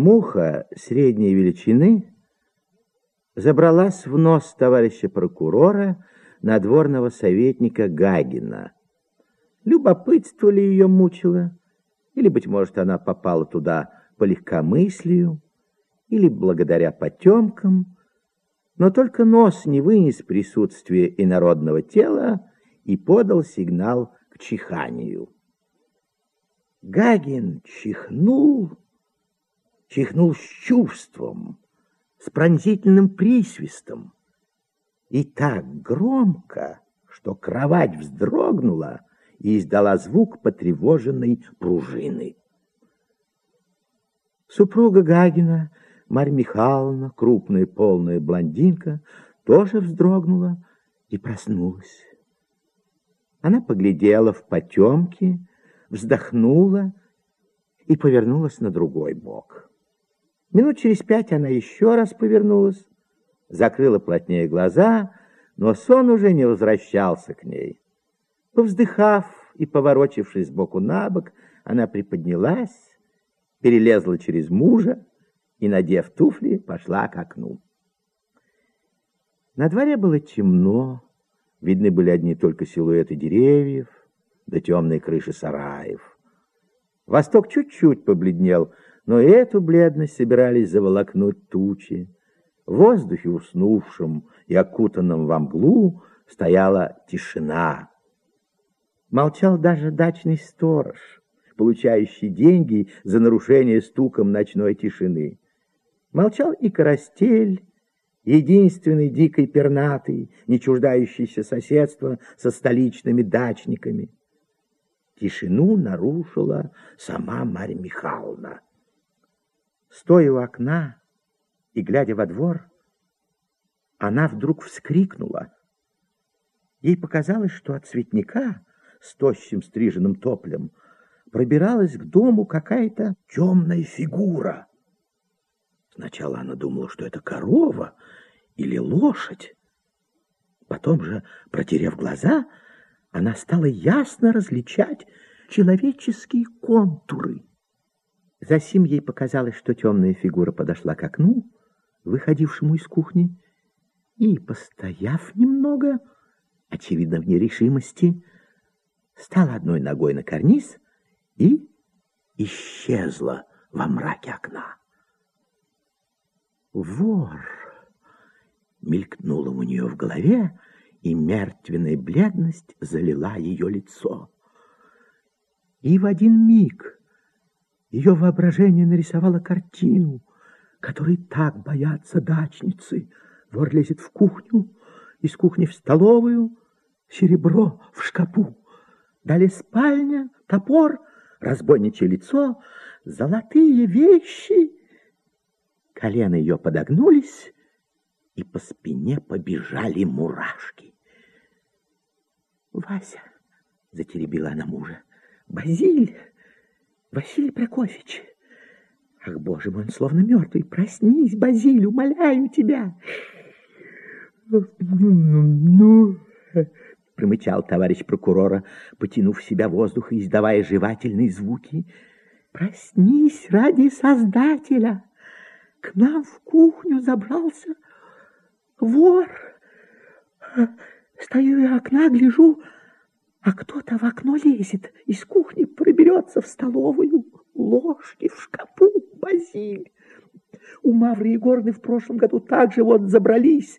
Муха средней величины забралась в нос товарища прокурора, надворного советника Гагина. Любопытство ли ее мучило, или, быть может, она попала туда по легкомыслию, или благодаря потемкам, но только нос не вынес присутствия инородного тела и подал сигнал к чиханию. Гагин чихнул с чувством, с пронзительным присвистом, и так громко, что кровать вздрогнула и издала звук потревоженной пружины. Супруга Гагина, Марья Михайловна, крупная полная блондинка, тоже вздрогнула и проснулась. Она поглядела в потемки, вздохнула и повернулась на другой бок. Минут через 5 она еще раз повернулась, закрыла плотнее глаза, но сон уже не возвращался к ней. Повздыхав и поворочившись сбоку на бок, она приподнялась, перелезла через мужа и, надев туфли, пошла к окну. На дворе было темно, видны были одни только силуэты деревьев да темные крыши сараев. Восток чуть-чуть побледнел, но и эту бледность собирались заволокнуть тучи. В воздухе, уснувшем и окутанном во мглу, стояла тишина. Молчал даже дачный сторож, получающий деньги за нарушение стуком ночной тишины. Молчал и карастель, единственный дикой пернатый, не чуждающийся соседства со столичными дачниками. Тишину нарушила сама Марья Михайловна. Стоя у окна и глядя во двор, она вдруг вскрикнула. Ей показалось, что от цветника с тощим стриженным топлем пробиралась к дому какая-то темная фигура. Сначала она думала, что это корова или лошадь. Потом же, протерев глаза, она стала ясно различать человеческие контуры. Засим ей показалось, что темная фигура подошла к окну, выходившему из кухни, и, постояв немного, очевидно, в нерешимости, стала одной ногой на карниз и исчезла во мраке окна. «Вор!» мелькнуло у нее в голове, и мертвенная бледность залила ее лицо. И в один миг ее воображение нарисовало картину, которой так боятся дачницы. Вор лезет в кухню, из кухни в столовую, серебро в шкапу. Далее спальня, топор, разбойничье лицо, золотые вещи. Колена ее подогнулись, и по спине побежали мурашки. «Вася!» — затеребила она мужа. «Базиль! Василий Прокофьевич! Ах, боже мой, он словно мертвый! Проснись, Базиль, умоляю тебя!» «Ну...» — промычал товарищ прокурора, потянув в себя воздух и издавая жевательные звуки. «Проснись ради Создателя! К нам в кухню забрался вор. Стою у окна, гляжу, а кто-то в окно лезет, из кухни проберется в столовую, ложки в шкапу, Базиль. У Мавры Егоровны в прошлом году также вот забрались.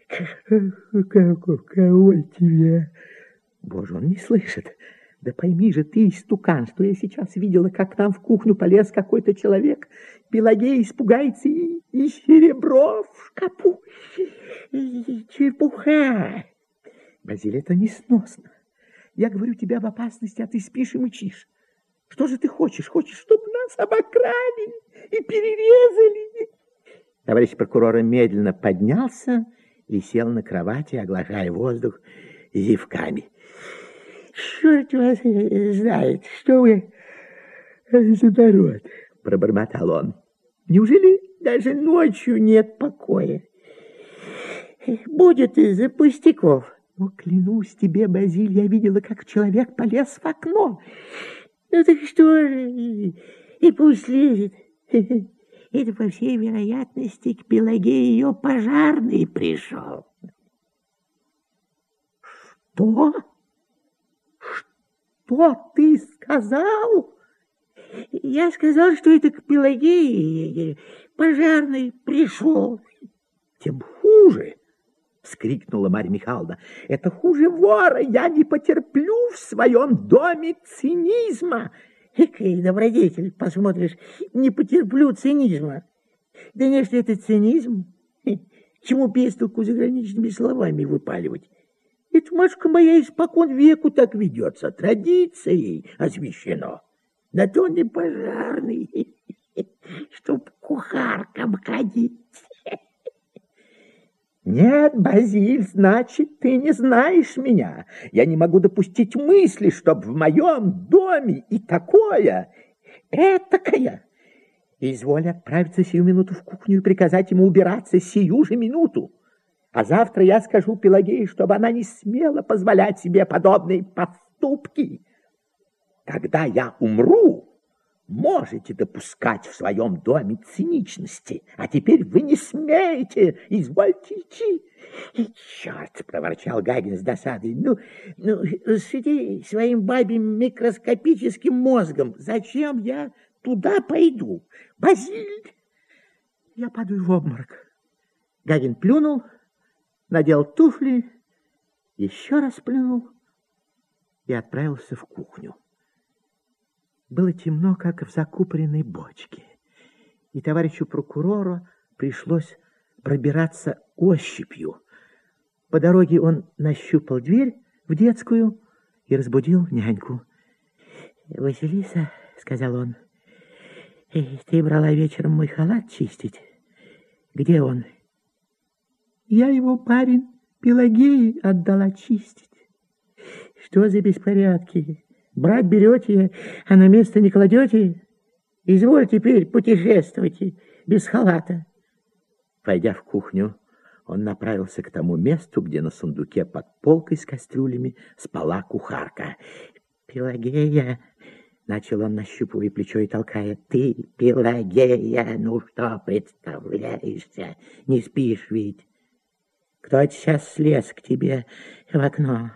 Кого тебе? Боже, он не слышит. Да пойми же ты, истукан, что я сейчас видела, как там в кухню полез какой-то человек. Пелагея испугается и серебро в шкапу. Чепуха. Базиль, это несносно. Я говорю тебе об опасности, а ты спишь и мычишь. Что же ты хочешь? Хочешь, чтобы нас обокрали и перерезали? Товарищ прокурора медленно поднялся и сел на кровати, оглашая воздух зевками. «Черт вас знает, что вы за народ!» — пробормотал он. «Неужели даже ночью нет покоя? Будет из-за пустяков. Но клянусь тебе, Базиль, я видела, как человек полез в окно. Ну так что же, и пусть лезет, Это, по всей вероятности, к Пелагее ее пожарный пришел. Что? Что ты сказал? Я сказал, что это к Пелагее пожарный пришел. Тем хуже, вскрикнула Марья Михайловна. Это хуже вора. Я не потерплю в своем доме цинизма. Экой добродетель, посмотришь, не потерплю цинизма. Да не, что это цинизм. К чему пестуку заграничными словами выпаливать? Это, матушка моя, испокон веку так ведется, традицией освящено. На то не пожарный, чтоб кухаркам ходить. Нет, Базиль, значит, ты не знаешь меня. Я не могу допустить мысли, чтоб в моем доме и такое, этакое. Изволь отправиться сию минуту в кухню и приказать ему убираться сию же минуту. А завтра я скажу Пелагее, чтобы она не смела позволять себе подобные поступки. Когда я умру, можете допускать в своем доме циничности, а теперь вы не смеете, извольте идти. Черт, проворчал Гагин с досадой. Ну, сиди своим бабьим микроскопическим мозгом. Зачем я туда пойду? Базиль! Я падаю в обморок. Гагин плюнул, надел туфли, еще раз плюнул и отправился в кухню. Было темно, как в закупоренной бочке, и товарищу прокурору пришлось пробираться ощупью. По дороге он нащупал дверь в детскую и разбудил няньку. «Василиса, — сказал он, — ты брала вечером мой халат чистить. Где он?» «Я его, парень, Пелагее отдала чистить». «Что за беспорядки? Брать берете, а на место не кладете? Изволь теперь путешествовать без халата». Войдя в кухню, он направился к тому месту, где на сундуке под полкой с кастрюлями спала кухарка. «Пелагея!» — начал он, нащупывая плечо и толкая. «Ты, Пелагея, ну что представляешься? Не спишь ведь? Кто сейчас слез к тебе в окно?»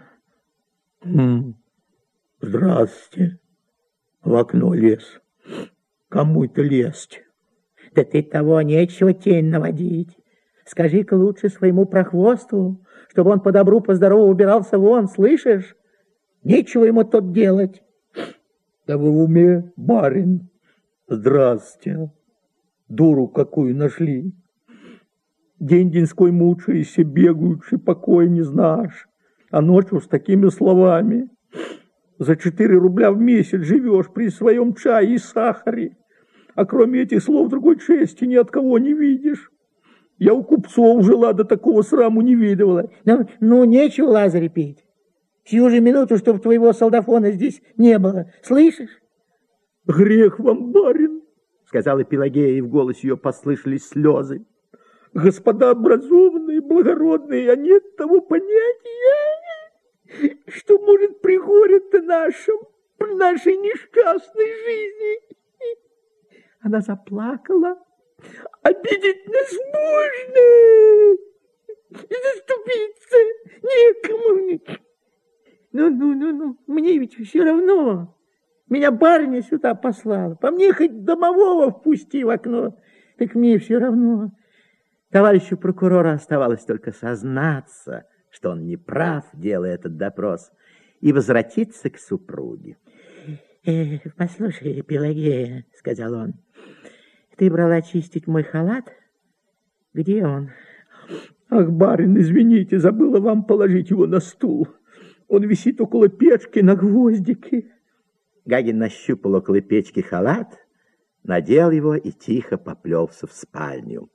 «Здрасте. В окно лез. Кому это лезть?» «Да ты того нечего тень наводить. Скажи-ка лучше своему прохвосту, чтобы он по добру, по здорову убирался вон, слышишь? Нечего ему тут делать». «Да вы в уме, барин? Здрасте. Дуру какую нашли. День-деньской мучаешься, бегающий, покоя не знаешь, а ночью с такими словами. За 4 рубля в месяц живешь при своем чае и сахаре, а кроме этих слов другой чести ни от кого не видишь. Я у купцов жила, до такого сраму не видывала». Ну, нечего Лазаря пить. Сию же минуту, чтобы твоего солдафона здесь не было. Слышишь? «Грех вам, барин, — сказала Пелагея, и в голосе ее послышались слезы. — Господа образованные, благородные, а нет того понятия, что может при горе-то нашем, при нашей несчастной жизни». Она заплакала. «Обидеть нас можно, заступиться некому. Ну, мне ведь все равно. Меня барыня сюда послала. По мне хоть домового впусти в окно, так мне все равно». Товарищу прокурора оставалось только сознаться, что он не прав, делая этот допрос, и возвратиться к супруге. «Послушай, Пелагея, — сказал он, — ты брала чистить мой халат? Где он?» «Ах, барин, извините, забыла вам положить его на стул. Он висит около печки на гвоздике». Гагин нащупал около печки халат, надел его и тихо поплелся в спальню.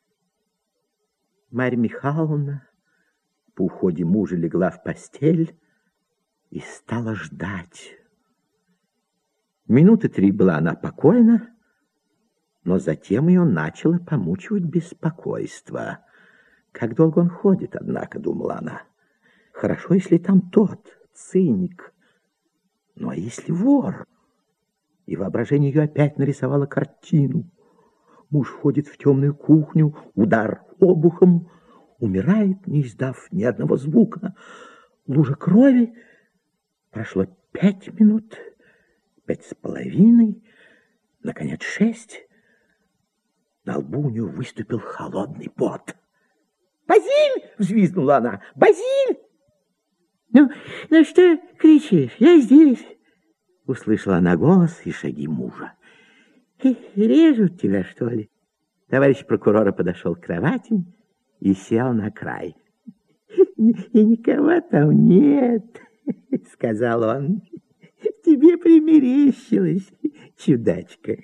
Марья Михайловна по уходе мужа легла в постель и стала ждать. Минуты 3 была она покойна, но затем ее начало помучивать беспокойство. Как долго он ходит, однако, думала она. Хорошо, если там тот, циник. Ну, а если вор? И воображение ее опять нарисовало картину. Муж входит в темную кухню, удар обухом, умирает, не издав ни одного звука. Лужа крови. Прошло 5 минут, 5,5, наконец 6. На лбу у нее выступил холодный пот. «Базиль!» — взвизгнула она. «Базиль!» Ну что кричишь? Я здесь!» — услышала она голос и шаги мужа. «Режут тебя, что ли?» Товарищ прокурора подошел к кровати и сел на край. «И никого там нет», — сказал он. «Тебе примерещилось, чудачка.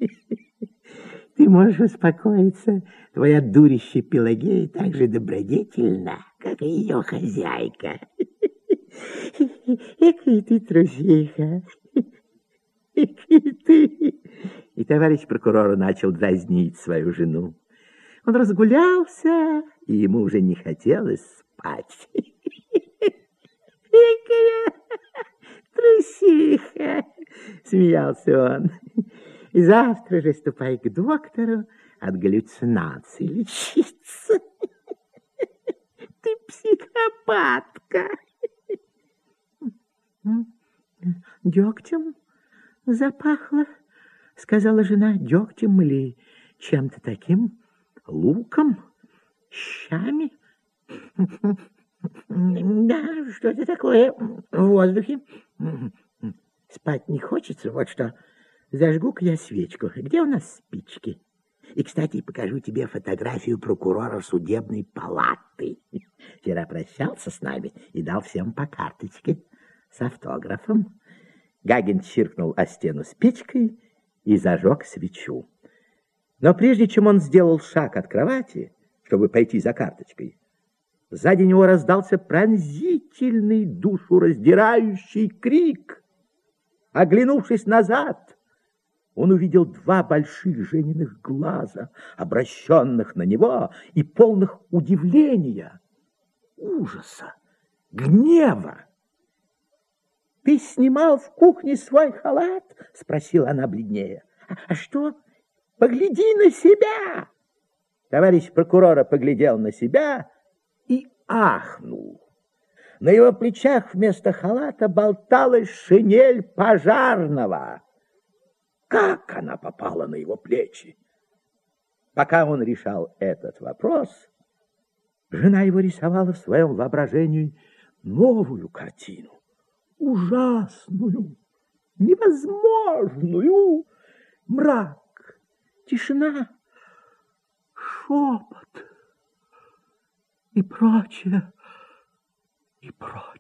Ты можешь успокоиться, твоя дурища Пелагея так же добродетельна, как и ее хозяйка. Экая ты трусиха, экая ты». И товарищ прокурора начал дразнить свою жену. Он разгулялся, и ему уже не хотелось спать. «Экая трусиха!» — смеялся он. «И завтра же ступай к доктору от галлюцинаций лечиться. Ты психопатка!» «Дегтем запахло», — сказала жена. «Дегтем или чем-то таким, луком, щами». «Да, что-то такое в воздухе. Спать не хочется, вот что. Зажгу-ка я свечку. Где у нас спички? И, кстати, покажу тебе фотографию прокурора судебной палаты. Вчера прощался с нами и дал всем по карточке с автографом». Гагин чиркнул о стену спичкой и зажег свечу. Но прежде чем он сделал шаг от кровати, чтобы пойти за карточкой, сзади него раздался пронзительный, душераздирающий крик. Оглянувшись назад, он увидел 2 больших Жениных глаза, обращенных на него и полных удивления, ужаса, гнева. «Ты снимал в кухне свой халат?» — спросила она бледнее. «А что? Погляди на себя!» Товарищ прокурора поглядел на себя и ахнул. На его плечах вместо халата болталась шинель пожарного. Как она попала на его плечи? Пока он решал этот вопрос, жена его рисовала в своем воображении новую картину. Ужасную, невозможную. Мрак, тишина, шепот и прочее, и прочее.